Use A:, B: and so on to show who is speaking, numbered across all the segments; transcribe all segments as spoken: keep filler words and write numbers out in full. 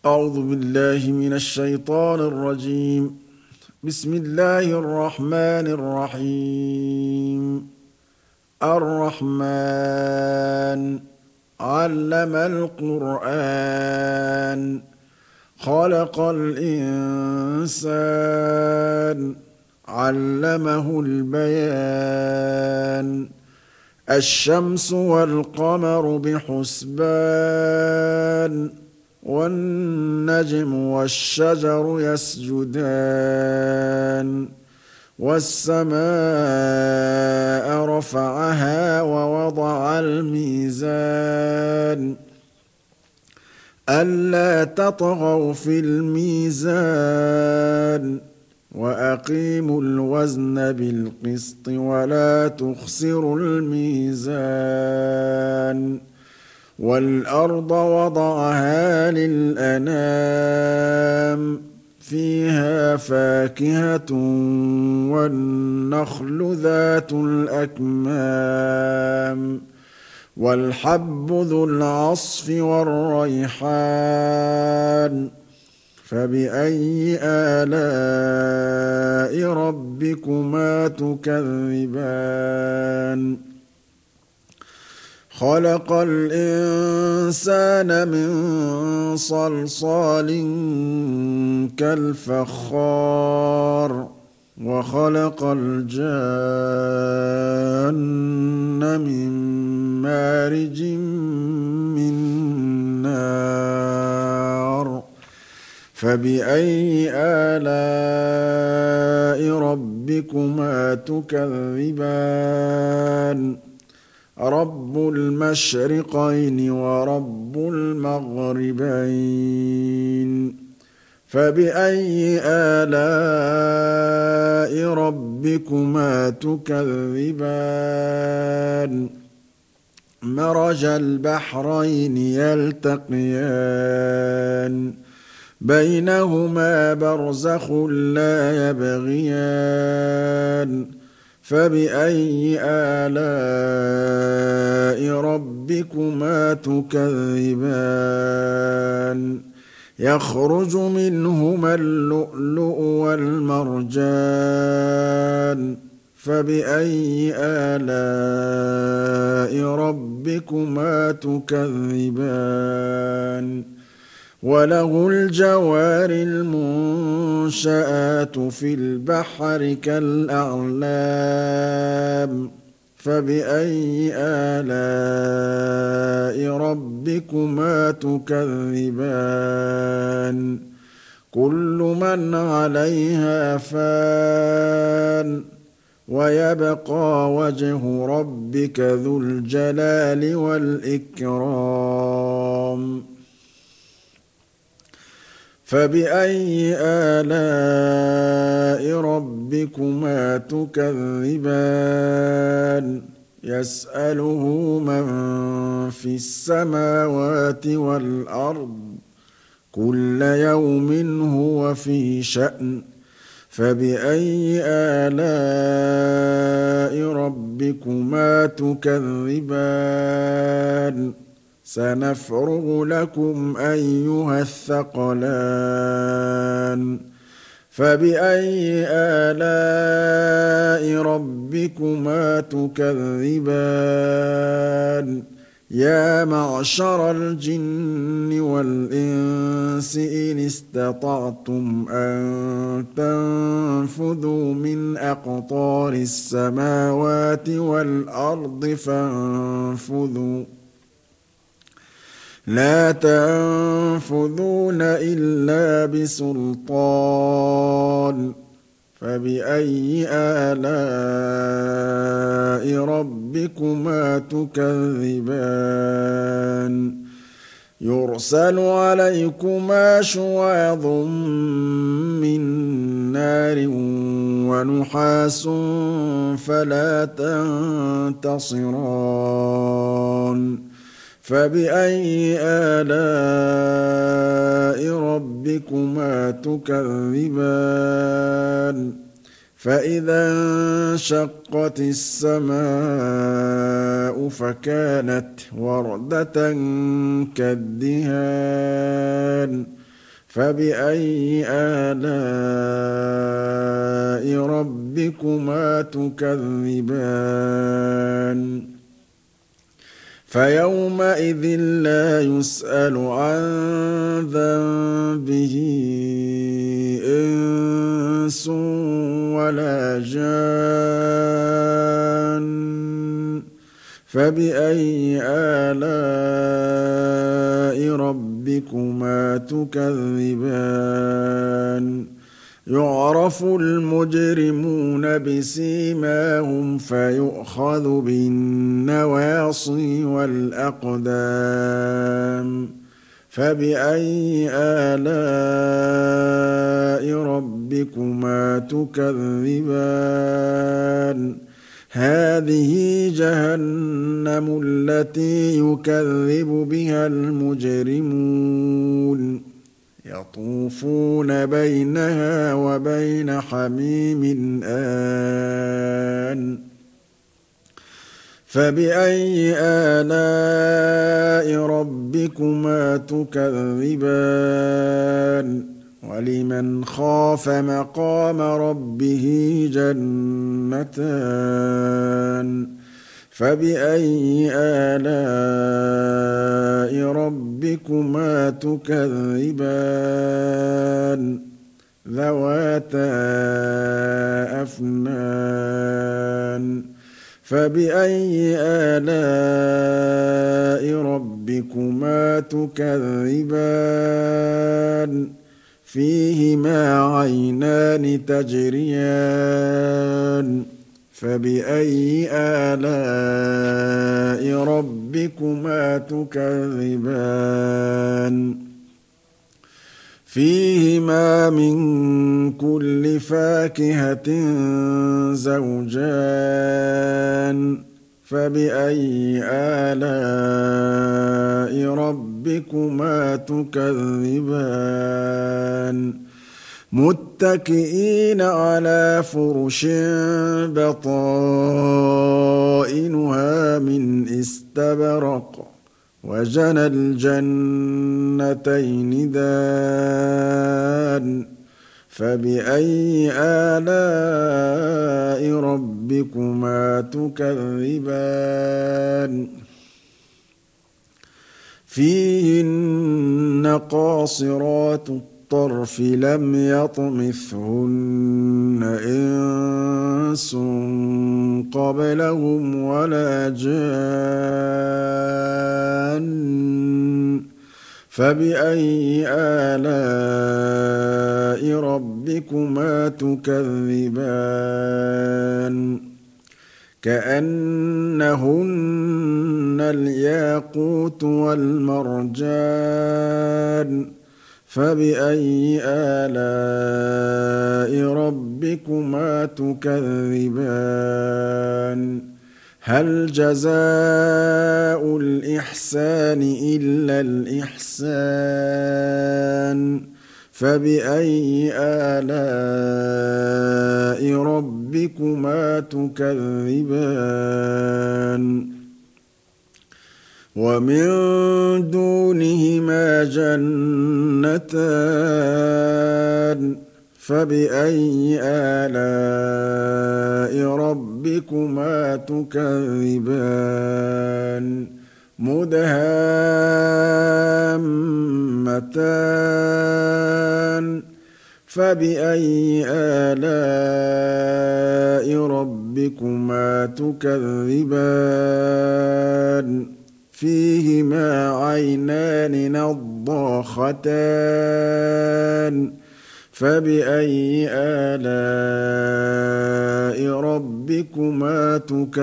A: أعوذ بالله من الشيطان الرجيم. بسم الله الرحمن الرحيم. الرحمن علم القرآن خلق الإنسان علمه البيان الشمس والقمر بحسبان والنجم والشجر يسجدان والسماء رفعها ووضع الميزان ألا تطغوا في الميزان وأقيموا الوزن بالقسط ولا تخسروا الميزان والأرض وضعها للأنام فيها فاكهة والنخل ذات الأكمام والحب ذو العصف والريحان فبأي آلاء ربكما تكذبان خلق الإنسان من صلصال كالفخار وخلق الجان من مارج من نار فبأي آلاء ربكما تكذبان رب المشرقين ورب المغربين فبأي آلاء ربكما تكذبان مرج البحرين يلتقيان بينهما برزخ لا يبغيان فبأي آلاء ربكما تكذبان يخرج منهما اللؤلؤ والمرجان فبأي آلاء ربكما تكذبان وله الجوار المنشآت في البحر كالأعلام فبأي آلاء ربكما تكذبان كل من عليها فان ويبقى وجه ربك ذو الجلال والإكرام فبأي آلاء ربكما تكذبان يسأله من في السماوات والأرض كل يوم هو في شأن فبأي آلاء ربكما تكذبان سنفرغ لكم أيها الثقلان فبأي آلاء ربكما تكذبان يا معشر الجن والإنس إن استطعتم أن تنفذوا من أقطار السماوات والأرض فانفذوا لا تنفذون إلا بسلطان فبأي آلاء ربكما تكذبان يرسل عليكما شواظ من نار ونحاس فلا تنتصران فبأي آلاء ربكما تكذبان فإذا انشقت السماء فكانت وردة كالدهان فبأي آلاء ربكما تكذبان فيومئذ لا يسأل عن ذنبه إنس ولا جان فبأي آلاء ربكما تكذبان يعرف المجرمون بسيماهم فيؤخذ بالنواصي والأقدام فبأي آلاء ربكما تكذبان هذه جهنم التي يكذب بها المجرمون يطوفون بينها وبين حميم آن فبأي آلاء ربكما تكذبان ولمن خاف مقام ربه جنتان فبأي آلاء ربكما تكذبان ذواتا أفنان فبأي آلاء ربكما تكذبان فيهما عينان تجريان فبأي آلاء ربكما تكذبان فيهما من كل فاكهة زوجان فبأي آلاء ربكما تكذبان متكئين على فرش بطائنها من استبرق وجنى الجنتين دان فبأي آلاء ربكما تكذبان فيهن قاصرات الطرف لم يطمثهن إنس قبلهم ولا جان فبأي آلاء ربكما تكذبان كأنهن الياقوت والمرجان فبأي آلاء ربكما تكذبان هل جزاء الإحسان إلا الإحسان فبأي آلاء ربكما تكذبان ومن دونهما جنتان فبأي آلاء ربكما تكذبان مدهامتان فبأي آلاء ربكما تكذبان فيهما عينان نضاختان فبأي آلاء ربكما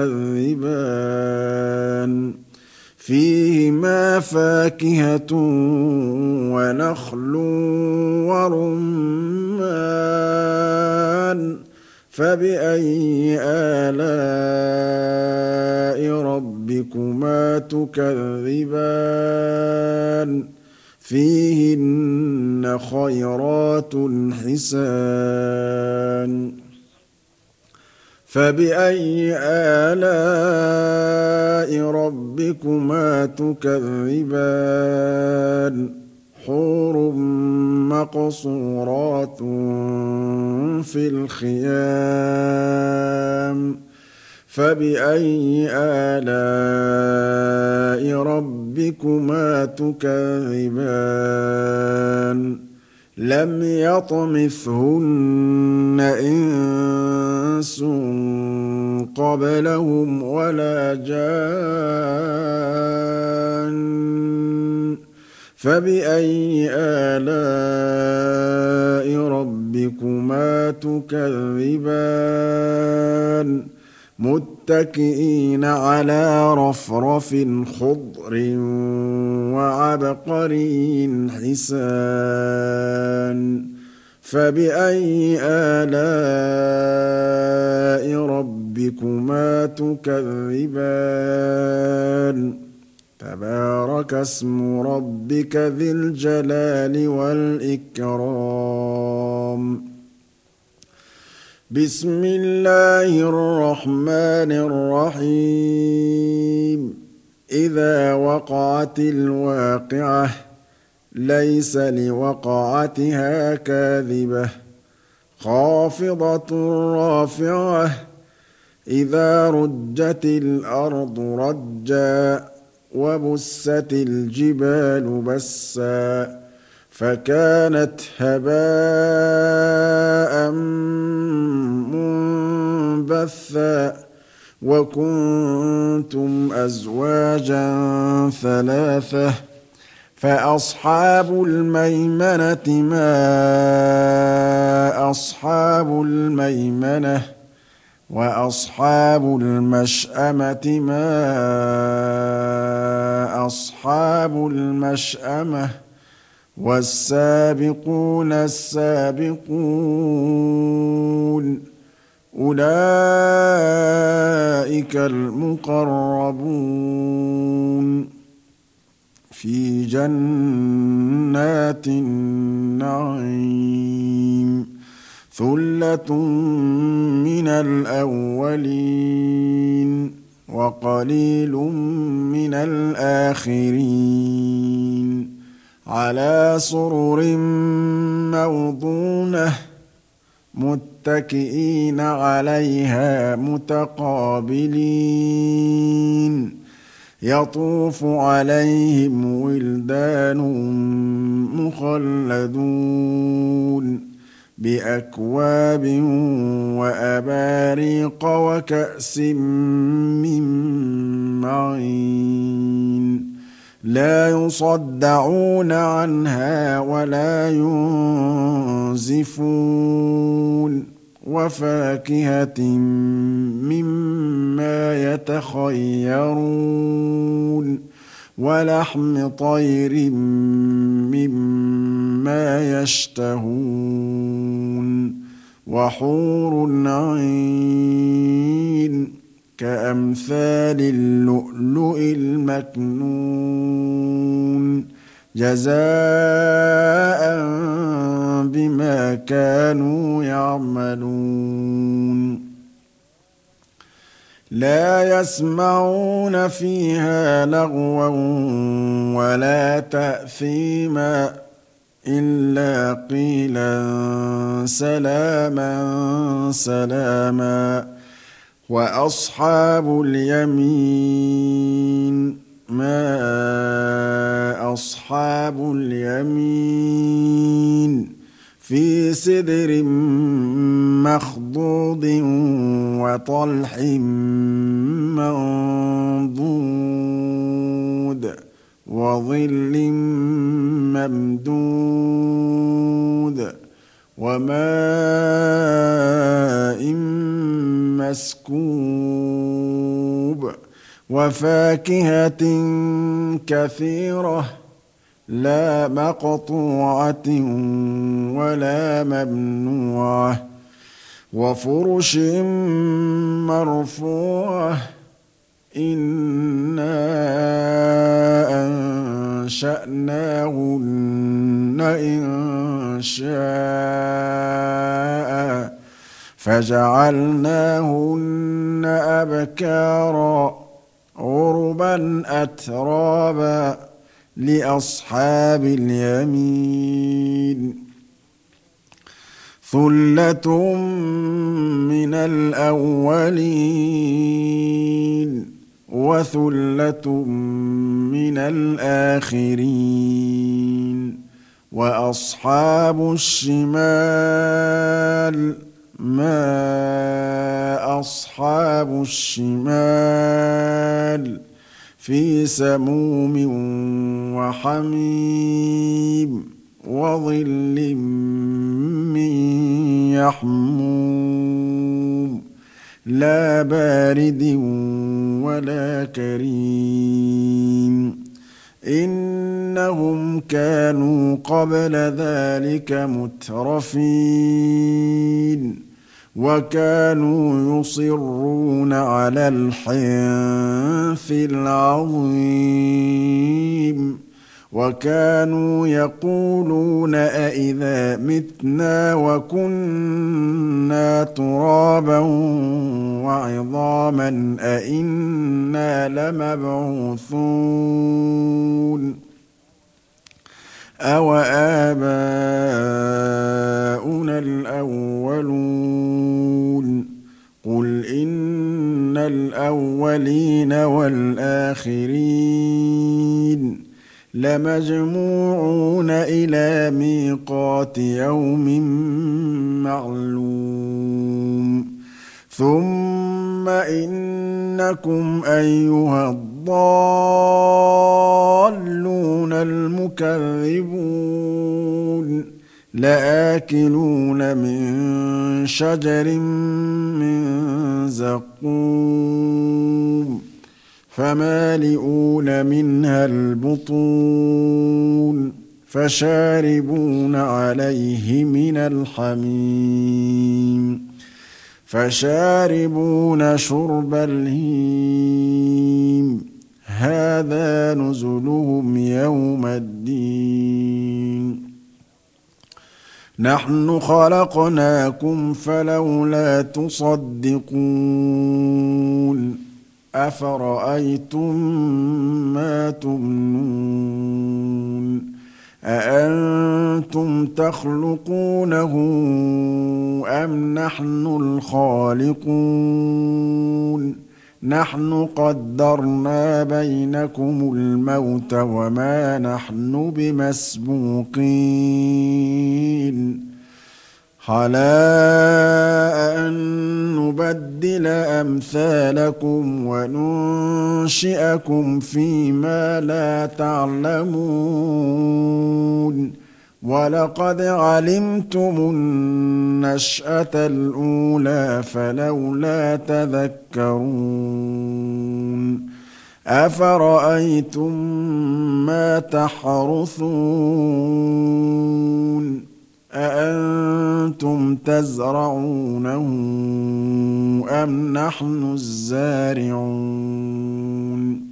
A: تكذبان فيهما فاكهة ونخل ورمان فبأي آلاء ربكما تكذبان فيهن خيرات حسان فبأي آلاء ربكما تكذبان حور مقصورات في الخيام فبأي آلاء ربكما تكذبان لم يطمثهن إنس قبلهم ولا جان فبأي آلاء ربكما تكذبان متكئين على رفرف خضر وعبقري حسان فبأي آلاء ربكما تكذبان تبارك اسم ربك ذي الجلال والإكرام بسم الله الرحمن الرحيم إذا وقعت الواقعة ليس لوقعتها كاذبة خافضة رافعة إذا رجت الأرض رجا وبست الجبال بسا فكانت هباء منبثا وكنتم أزواجا ثلاثة فأصحاب الميمنة ما أصحاب الميمنة وأصحاب المشأمة ما أصحاب المشأمة والسابقون السابقون أولئك المقربون في جنات النعيم ثلة من الأولين وقليل من الآخرين على سرر موضونة متكئين عليها متقابلين يطوف عليهم ولدان مخلدون بأكواب وأباريق وكأس من معين لا يصدعون عنها ولا ينزفون وفاكهة مما يتخيرون ولحم طير مما يشتهون وحور عين كأمثال اللؤلؤ المكنون جزاء بما كانوا يعملون لا يسمعون فيها لغوا ولا تأثيما إلا قيلا سلاما سلاما وأصحاب اليمين ما أصحاب اليمين في سدر مخضود وطلح منضود وظل ممدود وماء مسكوب وفاكهة كثيرة لا مقطوعة ولا ممنوعة وفرش مرفوعة إنا أنشأناهن إن شاء فجعلناهن أبكارا عربا أترابا لأصحاب اليمين ثلة من الأولين وثلة من الآخرين وأصحاب الشمال ما أصحاب الشمال في سموم وحميم وظل من يحموم لا بارد ولا كريم إنهم كانوا قبل ذلك مترفين وكانوا يصرون على الحنث العظيم وكانوا يقولون أئذا متنا وكنا ترابا وعظاما أئنا لمبعوثون أو آباؤنا الأولون قل إن الأولين والآخرين لمجموعون إلى ميقات يوم معلوم ثم إنكم أيها الضالون المكذبون لآكلون من شجر من زقوم فمالئون منها البطون فشاربون عليه من الحميم فشاربون شرب الهيم هذا نزلهم يوم الدين نحن خلقناكم فلولا تصدقون أفرأيتم ما تمنون أأنتم تخلقونه أم نحن الخالقون نحن قدرنا بينكم الموت وما نحن بمسبوقين على أن نبدل أمثالكم وننشئكم فيما لا تعلمون ولقد علمتم النشأة الأولى فلولا تذكرون أفرأيتم ما تحرثون أأنتم تزرعونه أم نحن الزارعون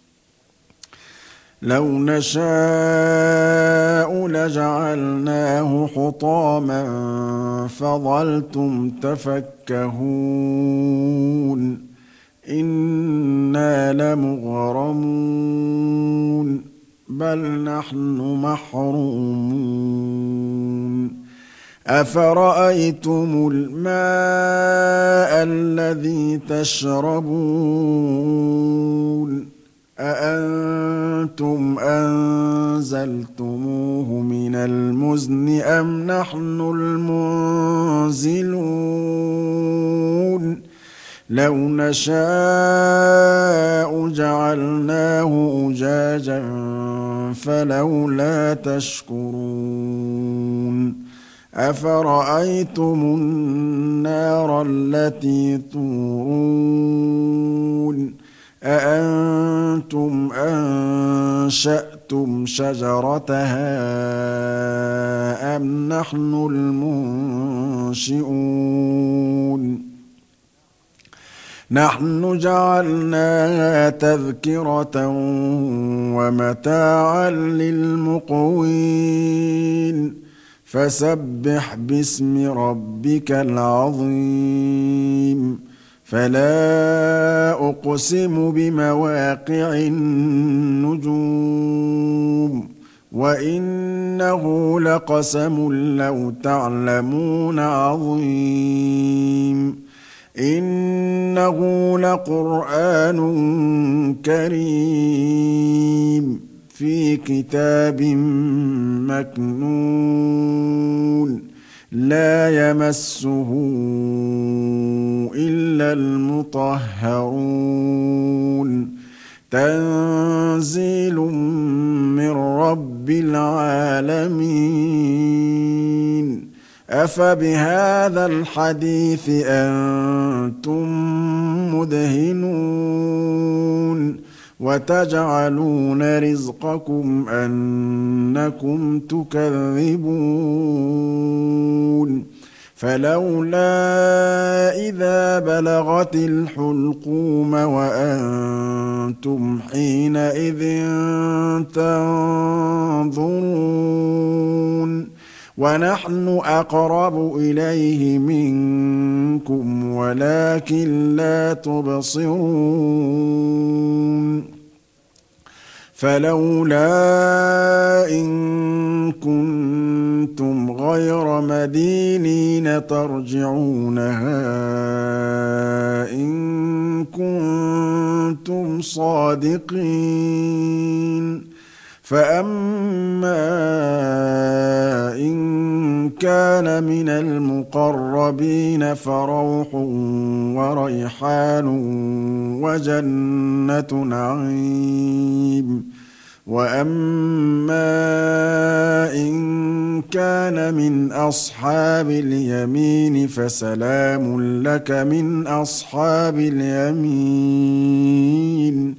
A: لو نشاء لجعلناه حطاما فظلتم تفكهون إنا لمغرمون بل نحن محرومون أفرأيتم الماء الذي تشربون أأنتم أنزلتموه من المزن أم نحن المنزلون لو نشاء جعلناه أجاجا فلولا تشكرون أفرأيتم النار التي تورون أأنتم أنشأتم شجرتها أم نحن المنشئون نحن جعلناها تذكرة ومتاعا للمقوين فسبح باسم ربك العظيم فلا أقسم بمواقع النجوم وإنه لقسم لو تعلمون عظيم إنه لقرآن كريم في كتاب مكنون لا يمسه إلا المطهرون تنزيل من رب العالمين أفبهذا الحديث أنتم مدهنون وتجعلون رزقكم أنكم تكذبون فلولا إذا بلغت الحلقوم وأنتم حينئذ تنظرون ونحن أقرب إليه منكم ولكن لا تبصرون فلولا إن كنتم غير مدينين ترجعونها إن كنتم صادقين فأما إن كان من المقربين فروح وريحان وجنة نعيم وأما إن كان من أصحاب اليمين فسلام لك من أصحاب اليمين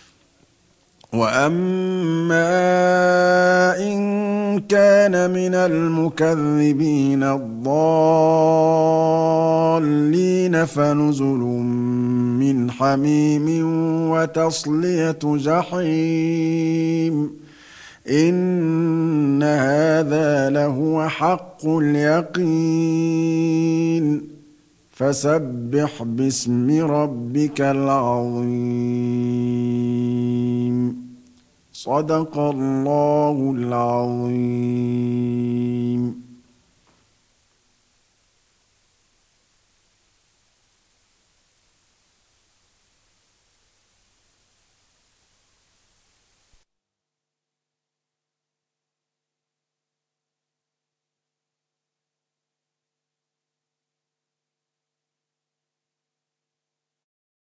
A: وأما إن كان من المكذبين الضالين فنزل من حميم وتصلية جحيم إن هذا لهو حق اليقين فسبح باسم ربك العظيم صدق الله العظيم.